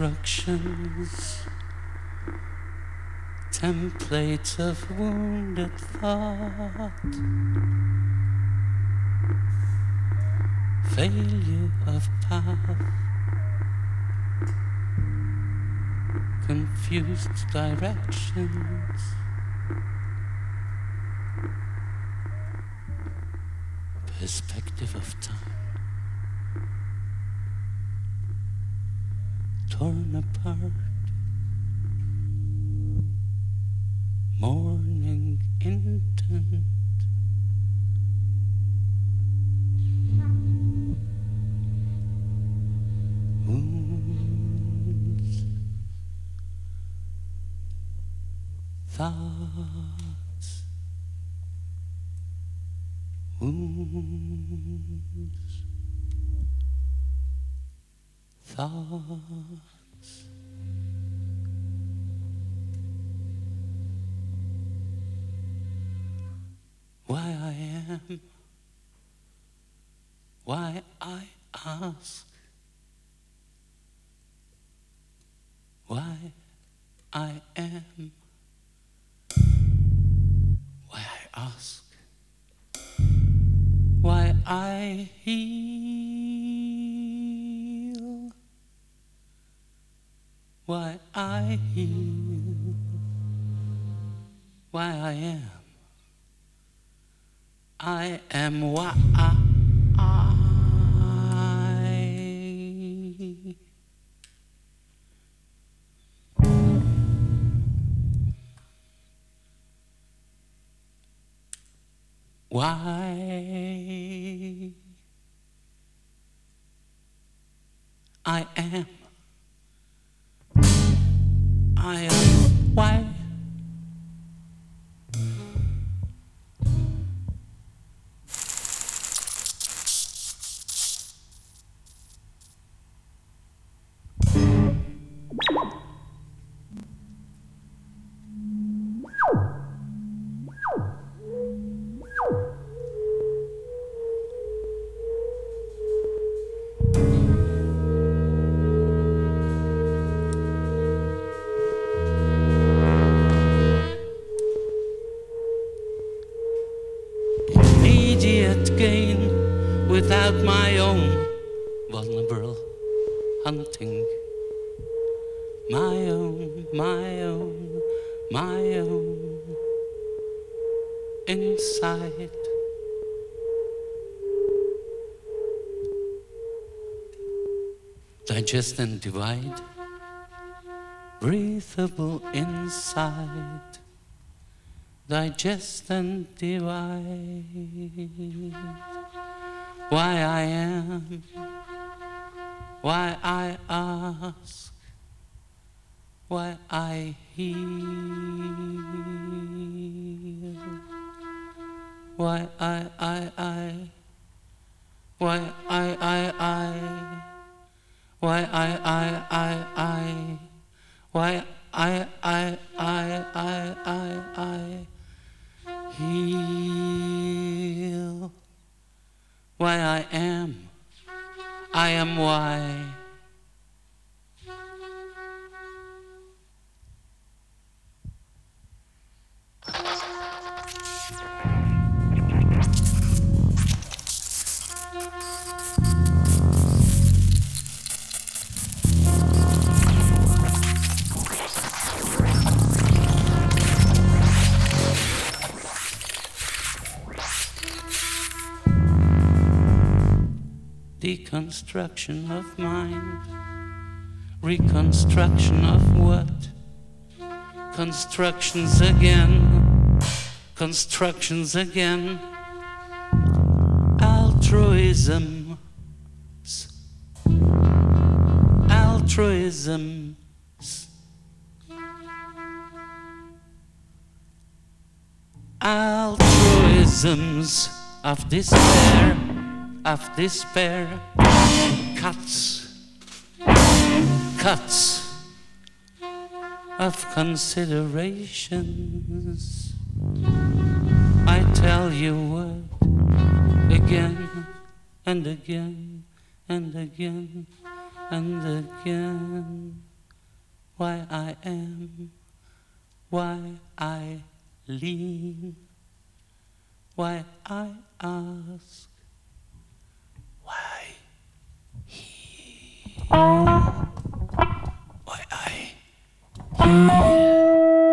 Deconstructions, templates of wounded thought, failure of path, confused directions, perspective of time, torn apart, morning intent, wounds, thoughts, wounds, thoughts. Why I am, why I ask, why I am, why I ask, why I heal, why I heal, why I am. I am why I why I am. I am why immediate gain without my own vulnerable hunting. My own, my own, my own inside. Digest and divide, breathable inside. Digest and divide. Why I am, why I ask, why I heal, why I, why I, why I, why I heal, why I am why. Deconstruction of mind, reconstruction of what? Constructions again, constructions again, altruisms, altruisms, altruisms of despair, cuts of considerations. I tell you what, again and again and again and again. why I am, why I lean, why I ask, why he, why I hear.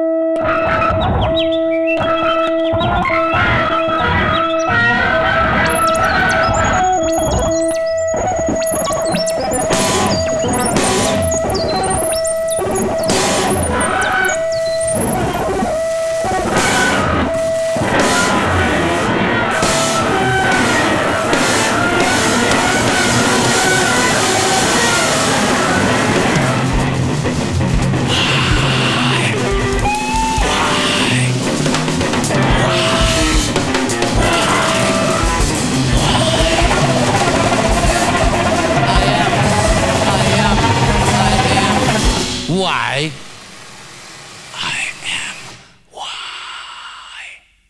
Why? I am why.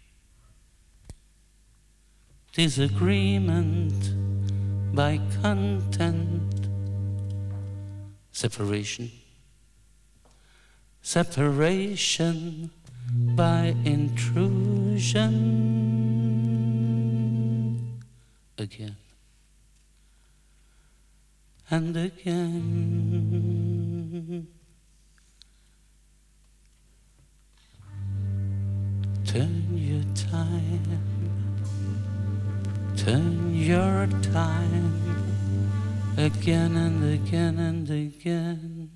Disagreement by content. Separation. Separation by intrusion. Again. And again. Turn your time, turn your time, again and again and again,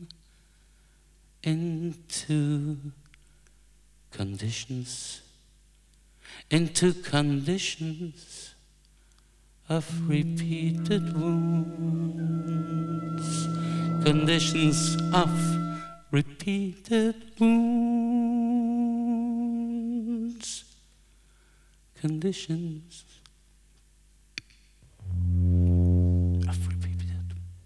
into conditions of repeated wounds, conditions of repeated wounds, conditions of repeated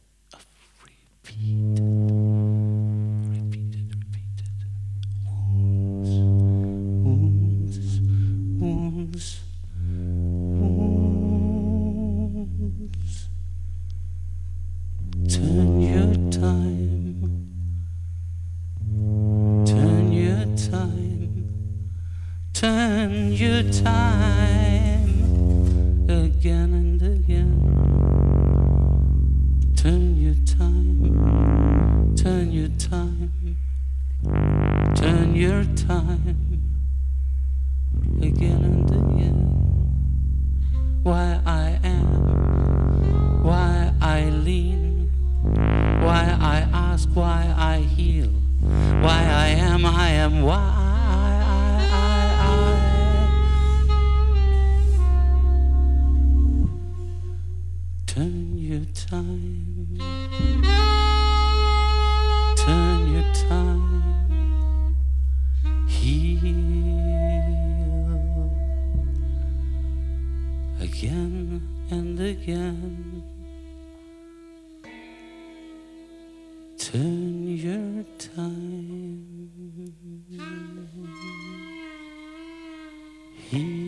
wounds. Turn your time, turn your time, turn your time, again and again. Turn your time, turn your time, turn your time, again and again. Why I am, why I lean, why I ask, why I heal, why I am, why I. Turn your time, turn your time, heal, again and again. Turn your time, heal.